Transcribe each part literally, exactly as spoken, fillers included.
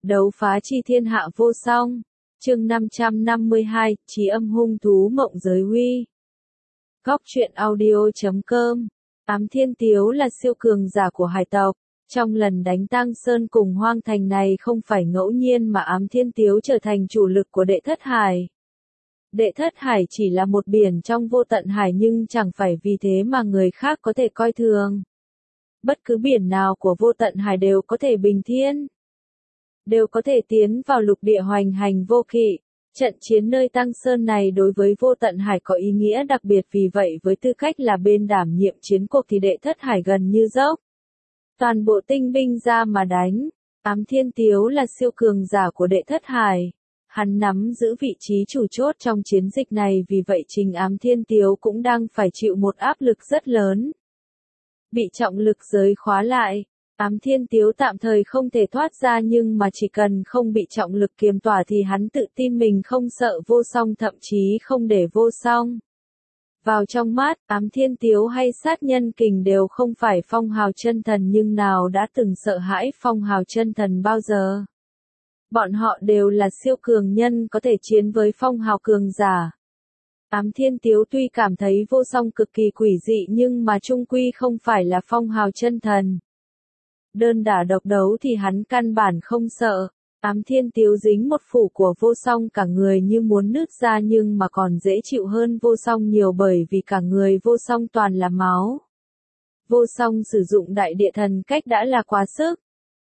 Đấu phá chi thiên hạ vô song. Chương năm trăm năm mươi hai, Chí âm hung thú mộng giới huy. Góc truyện audio chấm com. Ám Thiên Tiếu là siêu cường giả của hải tộc. Trong lần đánh Tang Sơn cùng Hoang Thành này không phải ngẫu nhiên mà Ám Thiên Tiếu trở thành chủ lực của Đệ Thất Hải. Đệ Thất Hải chỉ là một biển trong vô tận hải nhưng chẳng phải vì thế mà người khác có thể coi thường. Bất cứ biển nào của vô tận hải đều có thể bình thiên. Đều có thể tiến vào lục địa hoành hành vô kỵ. Trận chiến nơi Tang Sơn này đối với vô tận hải có ý nghĩa đặc biệt, vì vậy với tư cách là bên đảm nhiệm chiến cuộc thì Đệ Thất Hải gần như dốc toàn bộ tinh binh ra mà đánh. Ám Thiên Tiếu là siêu cường giả của Đệ Thất Hải. Hắn nắm giữ vị trí chủ chốt trong chiến dịch này, vì vậy chính Ám Thiên Tiếu cũng đang phải chịu một áp lực rất lớn. Bị trọng lực giới khóa lại, Ám Thiên Tiếu tạm thời không thể thoát ra, nhưng mà chỉ cần không bị trọng lực kiềm tỏa thì hắn tự tin mình không sợ vô song, thậm chí không để vô song vào trong mắt. Ám Thiên Tiếu hay sát nhân kình đều không phải phong hào chân thần, nhưng nào đã từng sợ hãi phong hào chân thần bao giờ. Bọn họ đều là siêu cường nhân có thể chiến với phong hào cường giả. Ám Thiên Tiếu tuy cảm thấy vô song cực kỳ quỷ dị nhưng mà chung quy không phải là phong hào chân thần. Đơn đả độc đấu thì hắn căn bản không sợ. Ám Thiên Tiếu dính một phủ của vô song cả người như muốn nứt ra, nhưng mà còn dễ chịu hơn vô song nhiều, bởi vì cả người vô song toàn là máu. Vô song sử dụng đại địa thần cách đã là quá sức.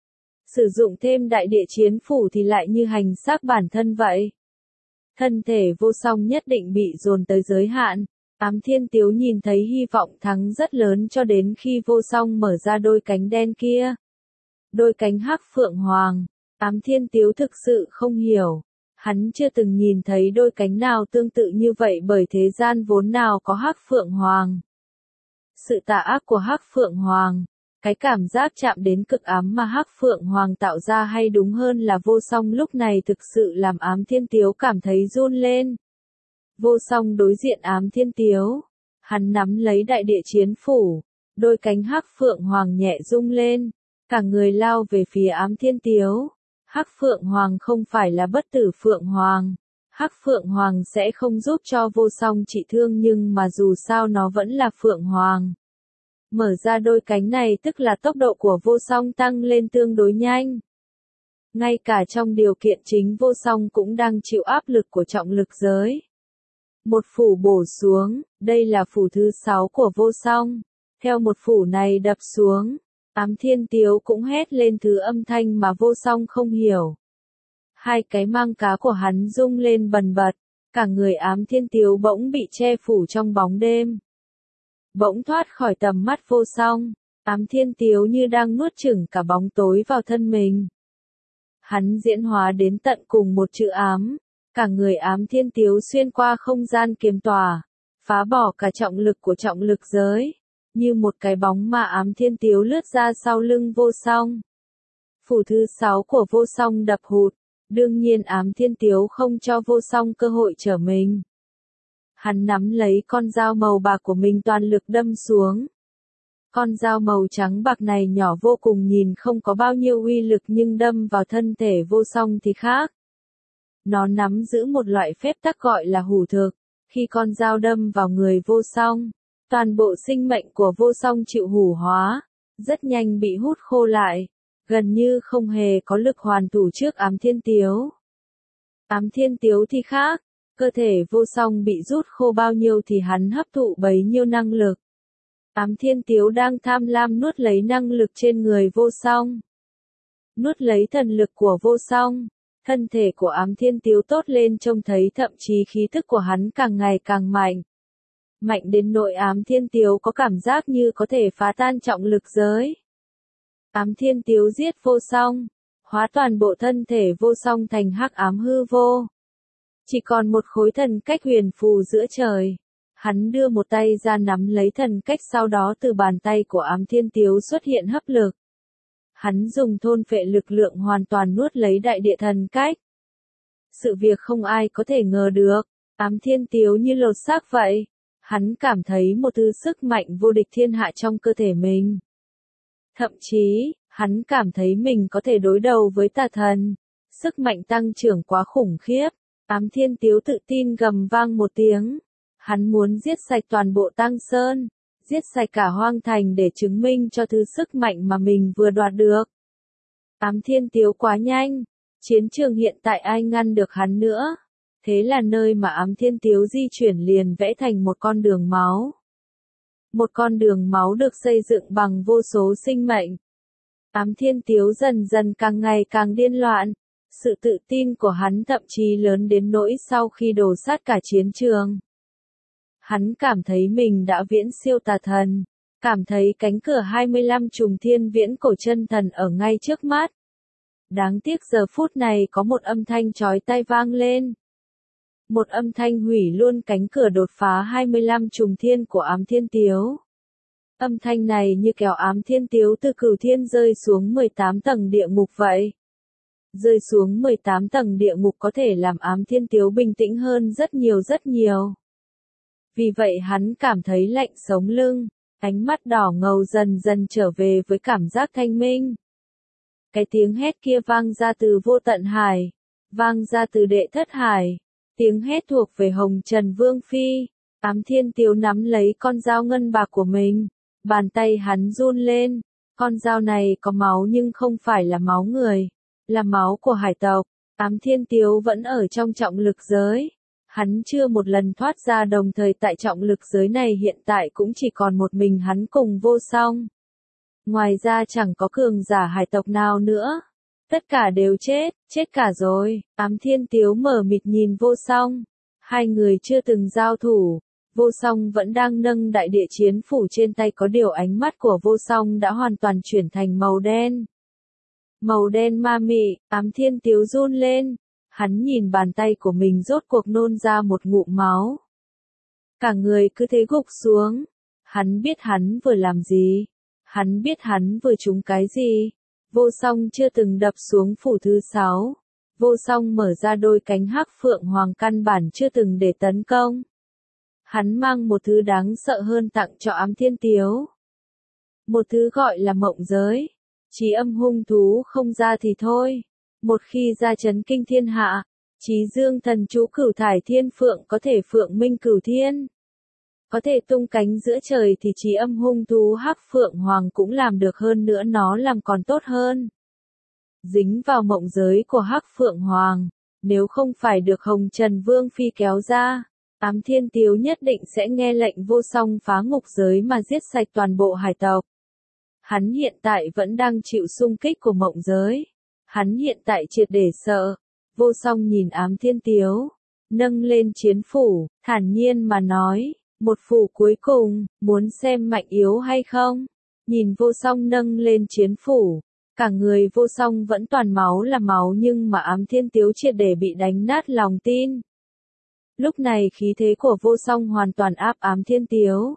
Sử dụng thêm đại địa chiến phủ thì lại như hành xác bản thân vậy. Thân thể vô song nhất định bị dồn tới giới hạn. Ám Thiên Tiếu nhìn thấy hy vọng thắng rất lớn cho đến khi vô song mở ra đôi cánh đen kia. Đôi cánh hắc phượng hoàng. Ám Thiên Tiếu thực sự không hiểu. Hắn chưa từng nhìn thấy đôi cánh nào tương tự như vậy, bởi thế gian vốn nào có hắc phượng hoàng. Sự tà ác của hắc phượng hoàng, cái cảm giác chạm đến cực ám mà hắc phượng hoàng tạo ra, hay đúng hơn là vô song lúc này, thực sự làm Ám Thiên Tiếu cảm thấy run lên. Vô song đối diện Ám Thiên Tiếu, hắn nắm lấy đại địa chiến phủ, đôi cánh hắc phượng hoàng nhẹ rung lên, cả người lao về phía Ám Thiên Tiếu. Hắc phượng hoàng không phải là bất tử phượng hoàng. Hắc phượng hoàng sẽ không giúp cho vô song trị thương, nhưng mà dù sao nó vẫn là phượng hoàng. Mở ra đôi cánh này tức là tốc độ của vô song tăng lên tương đối nhanh. Ngay cả trong điều kiện chính vô song cũng đang chịu áp lực của trọng lực giới. Một phủ bổ xuống, đây là phủ thứ sáu của vô song. Theo một phủ này đập xuống, Ám Thiên Tiếu cũng hét lên thứ âm thanh mà vô song không hiểu. Hai cái mang cá của hắn rung lên bần bật, cả người Ám Thiên Tiếu bỗng bị che phủ trong bóng đêm. Bỗng thoát khỏi tầm mắt vô song, Ám Thiên Tiếu như đang nuốt chửng cả bóng tối vào thân mình. Hắn diễn hóa đến tận cùng một chữ ám, cả người Ám Thiên Tiếu xuyên qua không gian kiềm tỏa, phá bỏ cả trọng lực của trọng lực giới. Như một cái bóng mà Ám Thiên Tiếu lướt ra sau lưng vô song. Phủ thứ sáu của vô song đập hụt, đương nhiên Ám Thiên Tiếu không cho vô song cơ hội trở mình. Hắn nắm lấy con dao màu bạc của mình toàn lực đâm xuống. Con dao màu trắng bạc này nhỏ vô cùng, nhìn không có bao nhiêu uy lực, nhưng đâm vào thân thể vô song thì khác. Nó nắm giữ một loại phép tắc gọi là hủ thực. Khi con dao đâm vào người vô song, toàn bộ sinh mệnh của vô song chịu hủ hóa, rất nhanh bị hút khô lại, gần như không hề có lực hoàn thủ trước Ám Thiên Tiếu. Ám Thiên Tiếu thì khác, cơ thể vô song bị rút khô bao nhiêu thì hắn hấp thụ bấy nhiêu năng lực. Ám Thiên Tiếu đang tham lam nuốt lấy năng lực trên người vô song. Nuốt lấy thần lực của vô song, thân thể của Ám Thiên Tiếu tốt lên, trông thấy thậm chí khí thức của hắn càng ngày càng mạnh. Mạnh đến nỗi Ám Thiên Tiếu có cảm giác như có thể phá tan trọng lực giới. Ám Thiên Tiếu giết vô song, hóa toàn bộ thân thể vô song thành hắc ám hư vô. Chỉ còn một khối thần cách huyền phù giữa trời. Hắn đưa một tay ra nắm lấy thần cách, sau đó từ bàn tay của Ám Thiên Tiếu xuất hiện hấp lực. Hắn dùng thôn phệ lực lượng hoàn toàn nuốt lấy đại địa thần cách. Sự việc không ai có thể ngờ được, Ám Thiên Tiếu như lột xác vậy. Hắn cảm thấy một thứ sức mạnh vô địch thiên hạ trong cơ thể mình. Thậm chí, hắn cảm thấy mình có thể đối đầu với tà thần. Sức mạnh tăng trưởng quá khủng khiếp. Ám Thiên Tiếu tự tin gầm vang một tiếng. Hắn muốn giết sạch toàn bộ Tăng Sơn, giết sạch cả hoang thành để chứng minh cho thứ sức mạnh mà mình vừa đoạt được. Ám Thiên Tiếu quá nhanh, chiến trường hiện tại ai ngăn được hắn nữa. Thế là nơi mà Ám Thiên Tiếu di chuyển liền vẽ thành một con đường máu. Một con đường máu được xây dựng bằng vô số sinh mệnh. Ám Thiên Tiếu dần dần càng ngày càng điên loạn. Sự tự tin của hắn thậm chí lớn đến nỗi sau khi đổ sát cả chiến trường. Hắn cảm thấy mình đã viễn siêu tà thần. Cảm thấy cánh cửa hai mươi lăm trùng thiên viễn cổ chân thần ở ngay trước mắt. Đáng tiếc giờ phút này có một âm thanh chói tai vang lên. Một âm thanh hủy luôn cánh cửa đột phá hai mươi lăm trùng thiên của Ám Thiên Tiếu. Âm thanh này như kéo Ám Thiên Tiếu từ cửu thiên rơi xuống mười tám tầng địa ngục vậy. Rơi xuống mười tám tầng địa ngục có thể làm Ám Thiên Tiếu bình tĩnh hơn rất nhiều rất nhiều. Vì vậy hắn cảm thấy lạnh sống lưng, ánh mắt đỏ ngầu dần dần trở về với cảm giác thanh minh. Cái tiếng hét kia vang ra từ vô tận hải, vang ra từ đệ thất hải, tiếng hét thuộc về Hồng Trần Vương Phi. Ám Thiên Tiếu nắm lấy con dao ngân bạc của mình, bàn tay hắn run lên, con dao này có máu nhưng không phải là máu người, là máu của hải tộc. Ám Thiên Tiếu vẫn ở trong trọng lực giới. Hắn chưa một lần thoát ra, đồng thời tại trọng lực giới này hiện tại cũng chỉ còn một mình hắn cùng Vô Song. Ngoài ra chẳng có cường giả hải tộc nào nữa. Tất cả đều chết, chết cả rồi. Ám Thiên Tiếu mở mịt nhìn Vô Song. Hai người chưa từng giao thủ. Vô Song vẫn đang nâng đại địa chiến phủ trên tay, có điều ánh mắt của Vô Song đã hoàn toàn chuyển thành màu đen. Màu đen ma mị. Ám Thiên Tiếu run lên. Hắn nhìn bàn tay của mình rốt cuộc nôn ra một ngụm máu. Cả người cứ thế gục xuống. Hắn biết hắn vừa làm gì. Hắn biết hắn vừa trúng cái gì. Vô Song chưa từng đập xuống phủ thứ sáu. Vô Song mở ra đôi cánh hắc phượng hoàng căn bản chưa từng để tấn công. Hắn mang một thứ đáng sợ hơn tặng cho Ám Thiên Tiếu. Một thứ gọi là mộng giới. Chí âm hung thú không ra thì thôi. Một khi ra chấn kinh thiên hạ, Chí dương thần chú cửu thải thiên phượng có thể phượng minh cửu thiên. Có thể tung cánh giữa trời thì chí âm hung thú hắc phượng hoàng cũng làm được, hơn nữa nó làm còn tốt hơn. Dính vào mộng giới của hắc phượng hoàng, nếu không phải được Hồng Trần Vương Phi kéo ra, Ám Thiên Tiếu nhất định sẽ nghe lệnh Vô Song phá ngục giới mà giết sạch toàn bộ hải tộc. Hắn hiện tại vẫn đang chịu xung kích của mộng giới. Hắn hiện tại triệt để sợ. Vô Song nhìn Ám Thiên Tiếu, nâng lên chiến phủ, thản nhiên mà nói, một phủ cuối cùng, muốn xem mạnh yếu hay không? Nhìn Vô Song nâng lên chiến phủ, cả người Vô Song vẫn toàn máu là máu, nhưng mà Ám Thiên Tiếu triệt để bị đánh nát lòng tin. Lúc này khí thế của Vô Song hoàn toàn áp Ám Thiên Tiếu.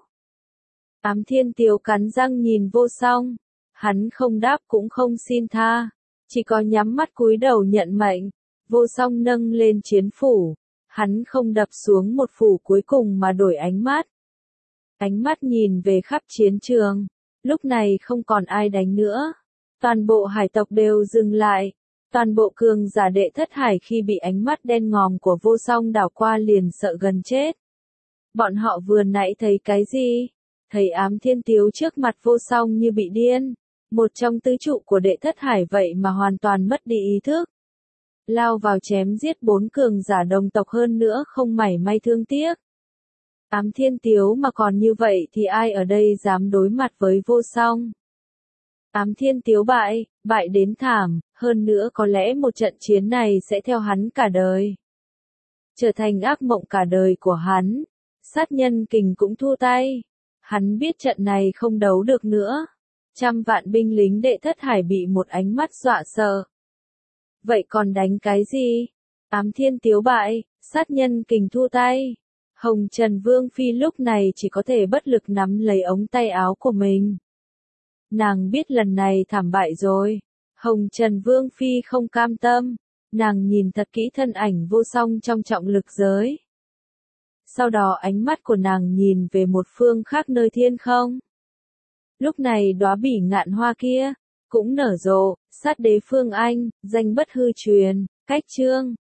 Ám Thiên Tiếu cắn răng nhìn Vô Song, hắn không đáp cũng không xin tha. Chỉ có nhắm mắt cúi đầu nhận mệnh. Vô Song nâng lên chiến phủ. Hắn không đập xuống một phủ cuối cùng mà đổi ánh mắt. Ánh mắt nhìn về khắp chiến trường. Lúc này không còn ai đánh nữa. Toàn bộ hải tộc đều dừng lại. Toàn bộ cường giả đệ thất hải khi bị ánh mắt đen ngòm của Vô Song đảo qua liền sợ gần chết. Bọn họ vừa nãy thấy cái gì? Thấy Ám Thiên Tiếu trước mặt Vô Song như bị điên. Một trong tứ trụ của đệ thất hải vậy mà hoàn toàn mất đi ý thức. Lao vào chém giết bốn cường giả đồng tộc, hơn nữa không mảy may thương tiếc. Ám Thiên Tiếu mà còn như vậy thì ai ở đây dám đối mặt với Vô Song. Ám Thiên Tiếu bại, bại đến thảm, hơn nữa có lẽ một trận chiến này sẽ theo hắn cả đời. Trở thành ác mộng cả đời của hắn. Sát nhân kình cũng thua tay. Hắn biết trận này không đấu được nữa. Trăm vạn binh lính đệ thất hải bị một ánh mắt dọa sợ. Vậy còn đánh cái gì? Ám Thiên Tiếu bại, sát nhân kình thua tay. Hồng Trần Vương Phi lúc này chỉ có thể bất lực nắm lấy ống tay áo của mình. Nàng biết lần này thảm bại rồi. Hồng Trần Vương Phi không cam tâm. Nàng nhìn thật kỹ thân ảnh Vô Song trong trọng lực giới. Sau đó ánh mắt của nàng nhìn về một phương khác nơi thiên không. Lúc này đóa bỉ ngạn hoa kia cũng nở rộ, sát đế Phương Anh, danh bất hư truyền. Cách chương